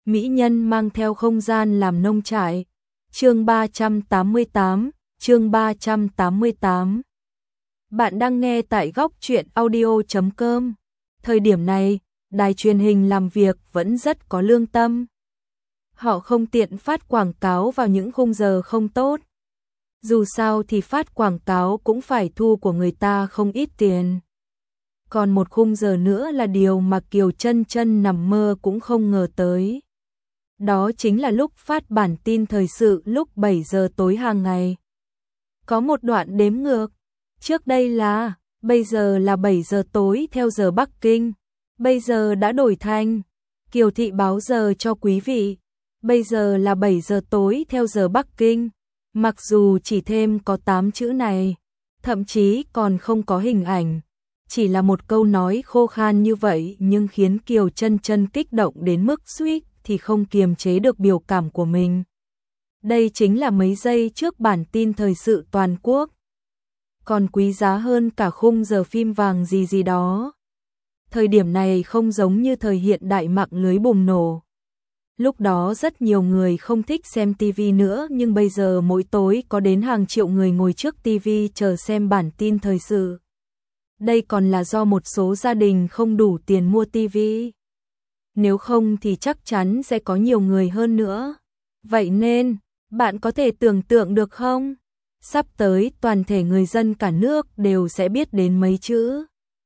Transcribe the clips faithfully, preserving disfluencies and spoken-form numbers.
mỹ nhân mang theo không gian làm nông trại. Chương ba trăm tám mươi tám, chương ba trăm tám mươi tám. Bạn đang nghe tại góc truyện audio chấm com. Thời điểm này, đài truyền hình làm việc vẫn rất có lương tâm. Họ không tiện phát quảng cáo vào những khung giờ không tốt. Dù sao thì phát quảng cáo cũng phải thu của người ta không ít tiền. Còn một khung giờ nữa là điều mà Kiều Chân Chân nằm mơ cũng không ngờ tới. Đó chính là lúc phát bản tin thời sự lúc bảy giờ tối hàng ngày. Có một đoạn đếm ngược. Trước đây là, bây giờ là bảy giờ tối theo giờ Bắc Kinh. Bây giờ đã đổi thành, Kiều Thị báo giờ cho quý vị. Bây giờ là bảy giờ tối theo giờ Bắc Kinh. Mặc dù chỉ thêm có tám chữ này, thậm chí còn không có hình ảnh. Chỉ là một câu nói khô khan như vậy nhưng khiến Kiều Chân Chân kích động đến mức suýt thì không kiềm chế được biểu cảm của mình. Đây chính là mấy giây trước bản tin thời sự toàn quốc. Còn quý giá hơn cả khung giờ phim vàng gì gì đó. Thời điểm này không giống như thời hiện đại mạng lưới bùng nổ. Lúc đó rất nhiều người không thích xem tivi nữa nhưng bây giờ mỗi tối có đến hàng triệu người ngồi trước tivi chờ xem bản tin thời sự. Đây còn là do một số gia đình không đủ tiền mua tivi. Nếu không thì chắc chắn sẽ có nhiều người hơn nữa. Vậy nên, bạn có thể tưởng tượng được không? Sắp tới toàn thể người dân cả nước đều sẽ biết đến mấy chữ.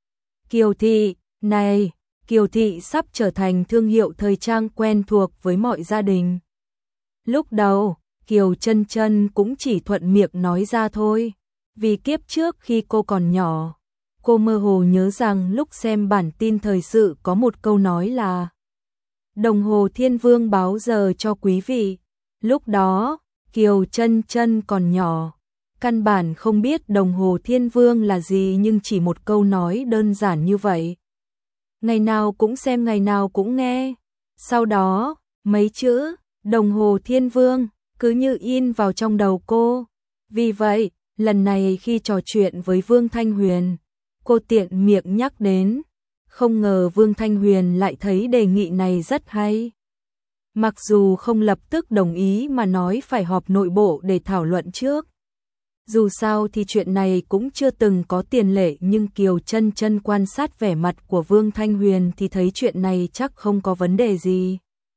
Kiều Thị, này, Kiều Thị sắp trở thành thương hiệu thời trang quen thuộc với mọi gia đình. Lúc đầu, Kiều Chân Chân cũng chỉ thuận miệng nói ra thôi. Vì kiếp trước khi cô còn nhỏ, cô mơ hồ nhớ rằng lúc xem bản tin thời sự có một câu nói là đồng hồ Thiên Vương báo giờ cho quý vị. Lúc đó, Kiều Chân Chân còn nhỏ, căn bản không biết đồng hồ Thiên Vương là gì nhưng chỉ một câu nói đơn giản như vậy. Ngày nào cũng xem ngày nào cũng nghe. Sau đó, mấy chữ đồng hồ Thiên Vương cứ như in vào trong đầu cô. Vì vậy, lần này khi trò chuyện với Vương Thanh Huyền, cô tiện miệng nhắc đến. Không ngờ Vương Thanh Huyền lại thấy đề nghị này rất hay. Mặc dù không lập tức đồng ý mà nói phải họp nội bộ để thảo luận trước. Dù sao thì chuyện này cũng chưa từng có tiền lệ nhưng Kiều Chân Chân quan sát vẻ mặt của Vương Thanh Huyền thì thấy chuyện này chắc không có vấn đề gì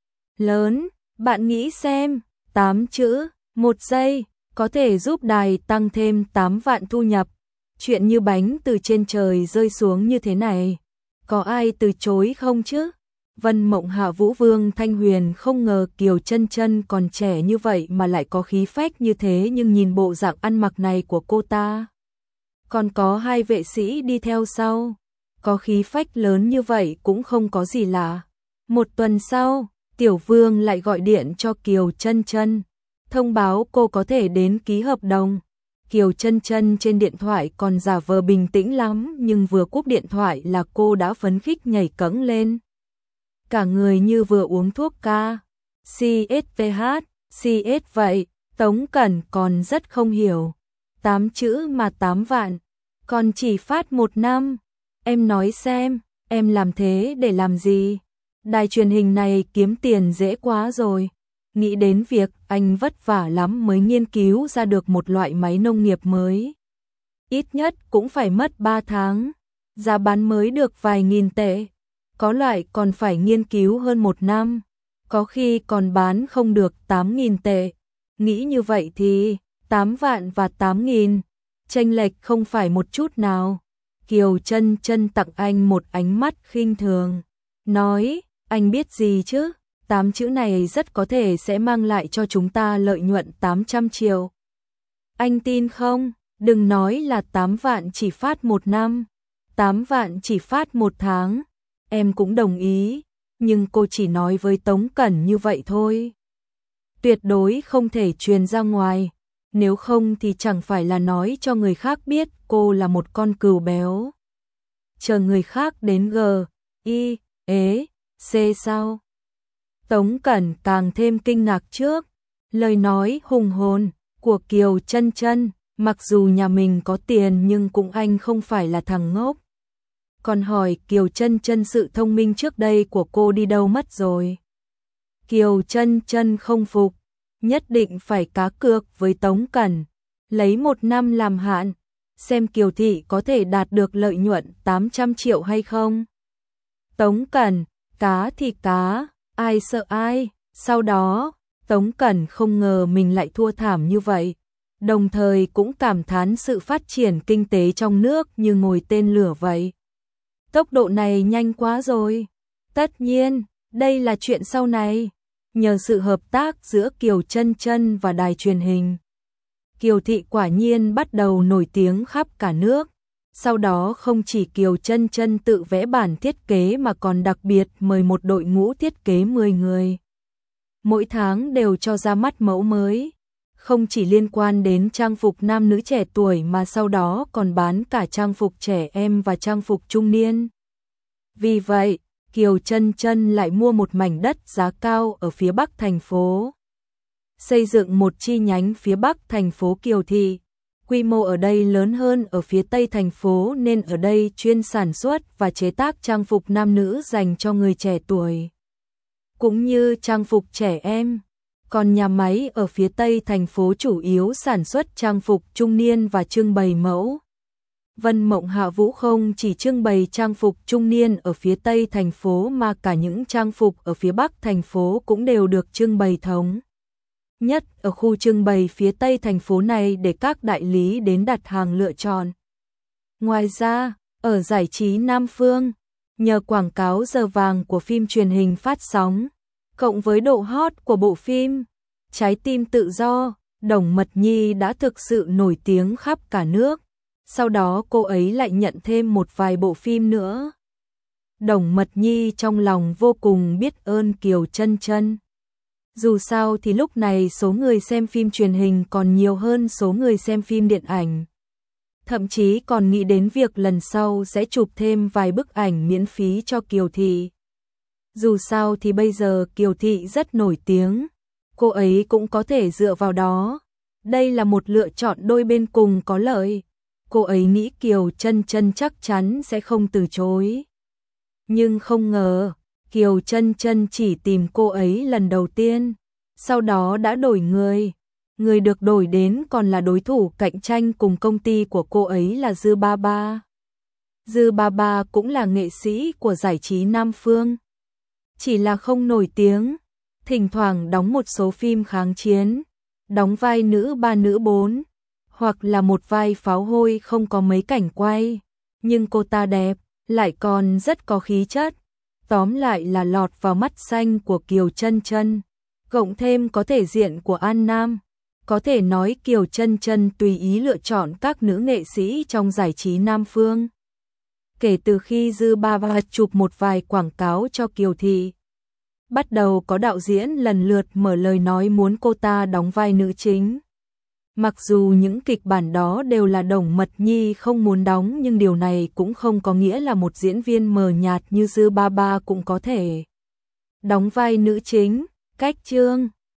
lớn. Bạn nghĩ xem, tám chữ, một giây, có thể giúp đài tăng thêm tám vạn thu nhập. Chuyện như bánh từ trên trời rơi xuống như thế này, có ai từ chối không chứ? Vân Mộng Hạ Vũ Vương Thanh Huyền không ngờ Kiều Chân Chân còn trẻ như vậy mà lại có khí phách như thế nhưng nhìn bộ dạng ăn mặc này của cô ta. Còn có hai vệ sĩ đi theo sau. Có khí phách lớn như vậy cũng không có gì lạ. Một tuần sau, Tiểu Vương lại gọi điện cho Kiều Chân Chân, thông báo cô có thể đến ký hợp đồng. Kiều Chân Chân trên điện thoại còn giả vờ bình tĩnh lắm nhưng vừa cúp điện thoại là cô đã phấn khích nhảy cẫng lên. Cả người như vừa uống thuốc ca. xê ét pê hát, xê ét vậy, Tống Cẩn còn rất không hiểu. Tám chữ mà tám vạn, còn chỉ phát một năm. Em nói xem, em làm thế để làm gì? Đài truyền hình này kiếm tiền dễ quá rồi. Nghĩ đến việc anh vất vả lắm mới nghiên cứu ra được một loại máy nông nghiệp mới. Ít nhất cũng phải mất ba tháng. Giá bán mới được vài nghìn tệ. Có loại còn phải nghiên cứu hơn một năm. Có khi còn bán không được tám nghìn tệ. Nghĩ như vậy thì tám vạn và tám nghìn. Chênh lệch không phải một chút nào. Kiều Chân Chân tặng anh một ánh mắt khinh thường. Nói, anh biết gì chứ? Tám chữ này rất có thể sẽ mang lại cho chúng ta lợi nhuận tám trăm triệu. Anh tin không? Đừng nói là tám vạn chỉ phát một năm. tám vạn chỉ phát một tháng. Em cũng đồng ý. Nhưng cô chỉ nói với Tống Cẩn như vậy thôi. Tuyệt đối không thể truyền ra ngoài. Nếu không thì chẳng phải là nói cho người khác biết cô là một con cừu béo. Chờ người khác đến G, I, ế, C sao? Tống Cẩn càng thêm kinh ngạc trước. Lời nói hùng hồn của Kiều Chân Chân, mặc dù nhà mình có tiền nhưng cũng anh không phải là thằng ngốc. Còn hỏi Kiều Chân Chân sự thông minh trước đây của cô đi đâu mất rồi. Kiều Chân Chân không phục, nhất định phải cá cược với Tống Cẩn, lấy một năm làm hạn, xem Kiều thị có thể đạt được lợi nhuận tám trăm triệu hay không. Tống Cẩn, cá thì cá, ai sợ ai. Sau đó, Tống Cẩn không ngờ mình lại thua thảm như vậy, đồng thời cũng cảm thán sự phát triển kinh tế trong nước như ngồi tên lửa vậy. Tốc độ này nhanh quá rồi. Tất nhiên, đây là chuyện sau này, nhờ sự hợp tác giữa Kiều Chân Chân và đài truyền hình. Kiều thị quả nhiên bắt đầu nổi tiếng khắp cả nước. Sau đó không chỉ Kiều Chân Chân tự vẽ bản thiết kế mà còn đặc biệt mời một đội ngũ thiết kế mười người. Mỗi tháng đều cho ra mắt mẫu mới, không chỉ liên quan đến trang phục nam nữ trẻ tuổi mà sau đó còn bán cả trang phục trẻ em và trang phục trung niên. Vì vậy, Kiều Chân Chân lại mua một mảnh đất giá cao ở phía bắc thành phố, xây dựng một chi nhánh phía bắc thành phố Kiều thị. Quy mô ở đây lớn hơn ở phía tây thành phố nên ở đây chuyên sản xuất và chế tác trang phục nam nữ dành cho người trẻ tuổi, cũng như trang phục trẻ em. Còn nhà máy ở phía tây thành phố chủ yếu sản xuất trang phục trung niên và trưng bày mẫu. Vân Mộng Hạ Vũ không chỉ trưng bày trang phục trung niên ở phía tây thành phố mà cả những trang phục ở phía bắc thành phố cũng đều được trưng bày thống nhất ở khu trưng bày phía tây thành phố này để các đại lý đến đặt hàng lựa chọn. Ngoài ra, ở giải trí Nam Phương, nhờ quảng cáo giờ vàng của phim truyền hình phát sóng, cộng với độ hot của bộ phim Trái tim tự do, Đồng Mật Nhi đã thực sự nổi tiếng khắp cả nước. Sau đó cô ấy lại nhận thêm một vài bộ phim nữa. Đồng Mật Nhi trong lòng vô cùng biết ơn Kiều Chân Chân. Dù sao thì lúc này số người xem phim truyền hình còn nhiều hơn số người xem phim điện ảnh. Thậm chí còn nghĩ đến việc lần sau sẽ chụp thêm vài bức ảnh miễn phí cho Kiều thị. Dù sao thì bây giờ Kiều thị rất nổi tiếng, cô ấy cũng có thể dựa vào đó. Đây là một lựa chọn đôi bên cùng có lợi. Cô ấy nghĩ Kiều Chân Chân chắc chắn sẽ không từ chối. Nhưng không ngờ, Kiều Chân Chân chỉ tìm cô ấy lần đầu tiên, sau đó đã đổi người. Người được đổi đến còn là đối thủ cạnh tranh cùng công ty của cô ấy là Dư Ba Ba. Dư Ba Ba cũng là nghệ sĩ của giải trí Nam Phương. Chỉ là không nổi tiếng, thỉnh thoảng đóng một số phim kháng chiến, đóng vai nữ ba nữ bốn, hoặc là một vai pháo hôi không có mấy cảnh quay. Nhưng cô ta đẹp, lại còn rất có khí chất. Tóm lại là lọt vào mắt xanh của Kiều Chân Chân, cộng thêm có thể diện của An Nam. Có thể nói Kiều Chân Chân tùy ý lựa chọn các nữ nghệ sĩ trong giải trí Nam Phương. Kể từ khi Dư Ba Ba chụp một vài quảng cáo cho Kiều thị, bắt đầu có đạo diễn lần lượt mở lời nói muốn cô ta đóng vai nữ chính. Mặc dù những kịch bản đó đều là Đồng Mật Nhi không muốn đóng, nhưng điều này cũng không có nghĩa là một diễn viên mờ nhạt như Dư Ba Ba cũng có thể đóng vai nữ chính. Cách chương